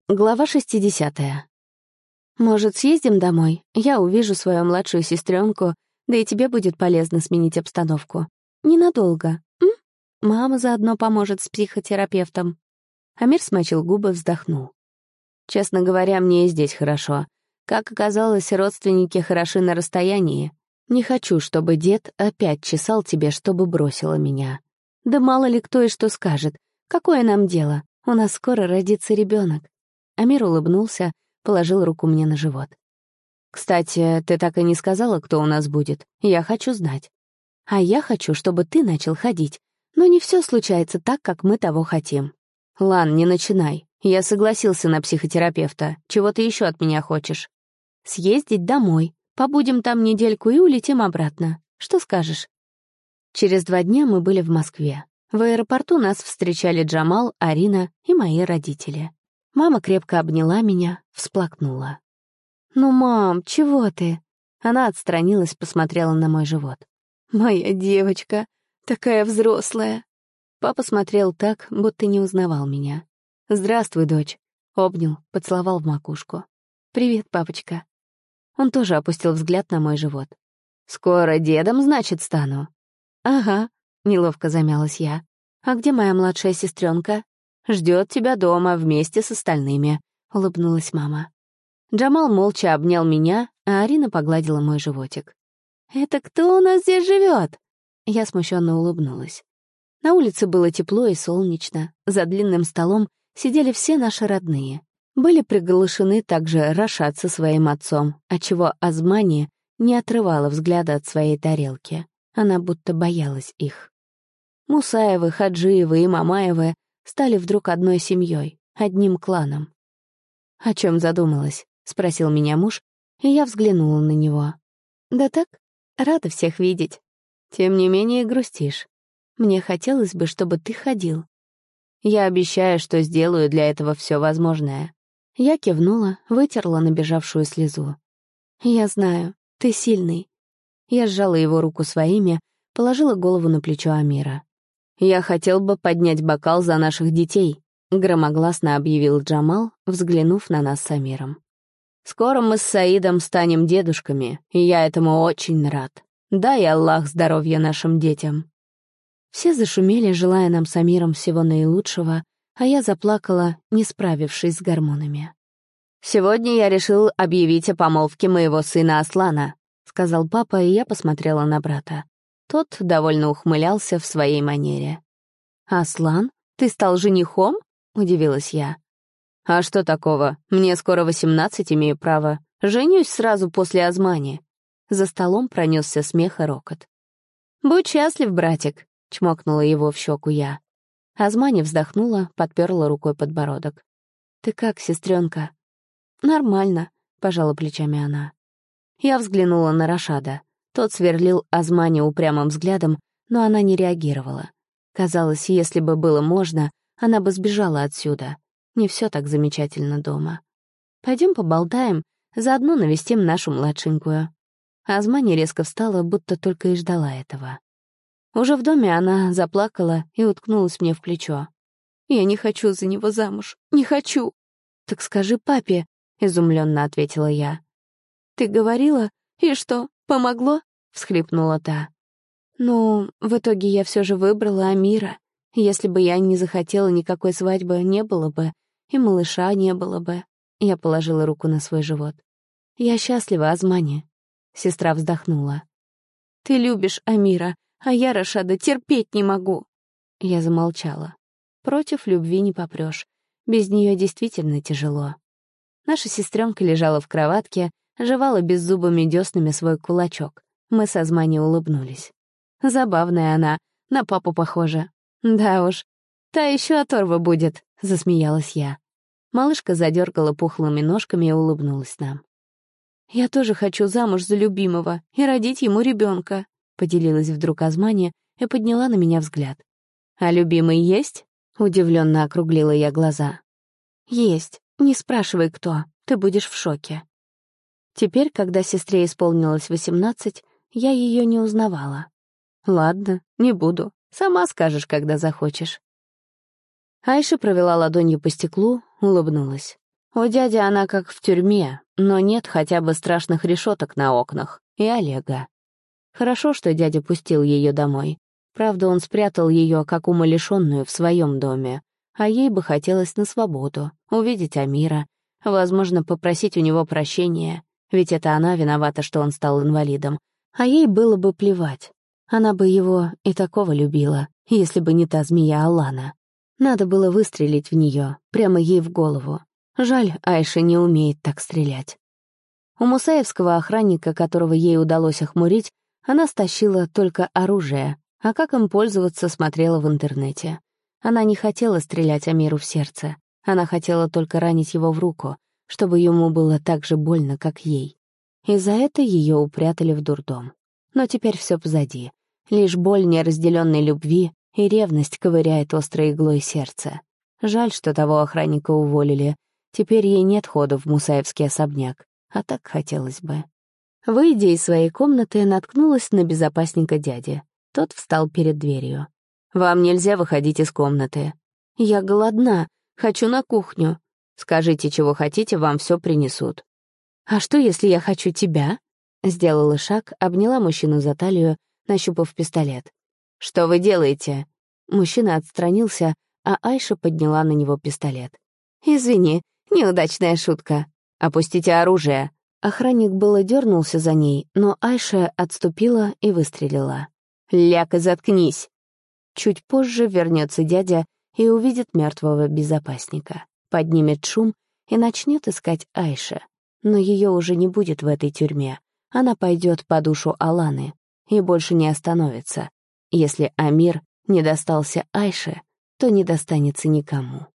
Глава 60. «Может, съездим домой? Я увижу свою младшую сестренку, да и тебе будет полезно сменить обстановку. Ненадолго, м? Мама заодно поможет с психотерапевтом». Амир смочил губы, вздохнул. «Честно говоря, мне и здесь хорошо. Как оказалось, родственники хороши на расстоянии. Не хочу, чтобы дед опять чесал тебе, чтобы бросила меня. Да мало ли кто и что скажет. Какое нам дело? У нас скоро родится ребенок. Амир улыбнулся, положил руку мне на живот. «Кстати, ты так и не сказала, кто у нас будет. Я хочу знать. А я хочу, чтобы ты начал ходить. Но не все случается так, как мы того хотим. Лан, не начинай. Я согласился на психотерапевта. Чего ты еще от меня хочешь? Съездить домой. Побудем там недельку и улетим обратно. Что скажешь?» Через 2 дня мы были в Москве. В аэропорту нас встречали Джамал, Арина и мои родители. Мама крепко обняла меня, всплакнула. «Ну, мам, чего ты?» Она отстранилась, посмотрела на мой живот. «Моя девочка, такая взрослая». Папа смотрел так, будто не узнавал меня. «Здравствуй, дочь», — обнял, поцеловал в макушку. «Привет, папочка». Он тоже опустил взгляд на мой живот. «Скоро дедом, значит, стану?» «Ага», — неловко замялась я. «А где моя младшая сестренка? Ждет тебя дома вместе с остальными», — улыбнулась мама. Джамал молча обнял меня, а Арина погладила мой животик. «Это кто у нас здесь живет?» Я смущенно улыбнулась. На улице было тепло и солнечно. За длинным столом сидели все наши родные. Были приглашены также Рашад со своим отцом, отчего Азмани не отрывала взгляда от своей тарелки. Она будто боялась их. Мусаевы, Хаджиевы и Мамаевы стали вдруг одной семьей, одним кланом. «О чем задумалась?» — спросил меня муж, и я взглянула на него. «Да так, рада всех видеть. Тем не менее грустишь. Мне хотелось бы, чтобы ты ходил. Я обещаю, что сделаю для этого все возможное». Я кивнула, вытерла набежавшую слезу. «Я знаю, ты сильный». Я сжала его руку своими, положила голову на плечо Амира. «Я хотел бы поднять бокал за наших детей», — громогласно объявил Джамал, взглянув на нас с Амиром. «Скоро мы с Саидом станем дедушками, и я этому очень рад. Дай Аллах здоровья нашим детям». Все зашумели, желая нам с Амиром всего наилучшего, а я заплакала, не справившись с гормонами. «Сегодня я решил объявить о помолвке моего сына Аслана», — сказал папа, и я посмотрела на брата. Тот довольно ухмылялся в своей манере. «Аслан, ты стал женихом?» — удивилась я. «А что такого? Мне скоро 18, имею право. Женюсь сразу после Азмани». За столом пронесся смех и рокот. «Будь счастлив, братик», — чмокнула его в щеку я. Азмани вздохнула, подперла рукой подбородок. «Ты как, сестренка?» «Нормально», — пожала плечами она. Я взглянула на Рашада. Тот сверлил Азмани упрямым взглядом, но она не реагировала. Казалось, если бы было можно, она бы сбежала отсюда. Не все так замечательно дома. Пойдем поболтаем, заодно навестим нашу младшенькую. Азмани резко встала, будто только и ждала этого. Уже в доме она заплакала и уткнулась мне в плечо. «Я не хочу за него замуж, не хочу!» «Так скажи папе», — изумленно ответила я. «Ты говорила? И что, помогло?» — всхлипнула та. «Ну, в итоге я все же выбрала Амира. Если бы я не захотела, никакой свадьбы не было бы, и малыша не было бы». Я положила руку на свой живот. «Я счастлива, Азмани». Сестра вздохнула. «Ты любишь Амира, а я Рашада терпеть не могу». Я замолчала. Против любви не попрёшь. Без нее действительно тяжело. Наша сестренка лежала в кроватке, жевала беззубыми дёснами свой кулачок. Мы с Азмани улыбнулись. Забавная она, на папу похожа. Да уж, та еще оторва будет, засмеялась я. Малышка задергала пухлыми ножками и улыбнулась нам. «Я тоже хочу замуж за любимого и родить ему ребенка», поделилась вдруг Азмани и подняла на меня взгляд. «А любимый есть?» — удивленно округлила я глаза. «Есть. Не спрашивай, кто. Ты будешь в шоке». Теперь, когда сестре исполнилось 18, я ее не узнавала. «Ладно, не буду. Сама скажешь, когда захочешь». Айша провела ладонью по стеклу, улыбнулась. У дяди она как в тюрьме, но нет хотя бы страшных решеток на окнах. И Олега. Хорошо, что дядя пустил ее домой. Правда, он спрятал ее как умалишенную в своем доме. А ей бы хотелось на свободу, увидеть Амира, возможно, попросить у него прощения, ведь это она виновата, что он стал инвалидом. А ей было бы плевать. Она бы его и такого любила, если бы не та змея Алана. Надо было выстрелить в нее, прямо ей в голову. Жаль, Айша не умеет так стрелять. У мусаевского охранника, которого ей удалось охмурить, она стащила только оружие, а как им пользоваться, смотрела в интернете. Она не хотела стрелять Амиру в сердце. Она хотела только ранить его в руку, чтобы ему было так же больно, как ей. И за это ее упрятали в дурдом. Но теперь все позади. Лишь боль неразделенной любви и ревность ковыряет острой иглой сердце. Жаль, что того охранника уволили. Теперь ей нет хода в мусаевский особняк, а так хотелось бы. Выйдя из своей комнаты, наткнулась на безопасника дяди. Тот встал перед дверью. «Вам нельзя выходить из комнаты». «Я голодна, хочу на кухню». «Скажите, чего хотите, вам все принесут». «А что, если я хочу тебя?» Сделала шаг, обняла мужчину за талию, нащупав пистолет. «Что вы делаете?» Мужчина отстранился, а Айша подняла на него пистолет. «Извини, неудачная шутка. Опустите оружие». Охранник было дернулся за ней, но Айша отступила и выстрелила. «Ляка, заткнись!» Чуть позже вернется дядя и увидит мертвого безопасника, поднимет шум и начнет искать Айша. Но ее уже не будет в этой тюрьме. Она пойдет по душу Аланы и больше не остановится. Если Амир не достался Айше, то не достанется никому.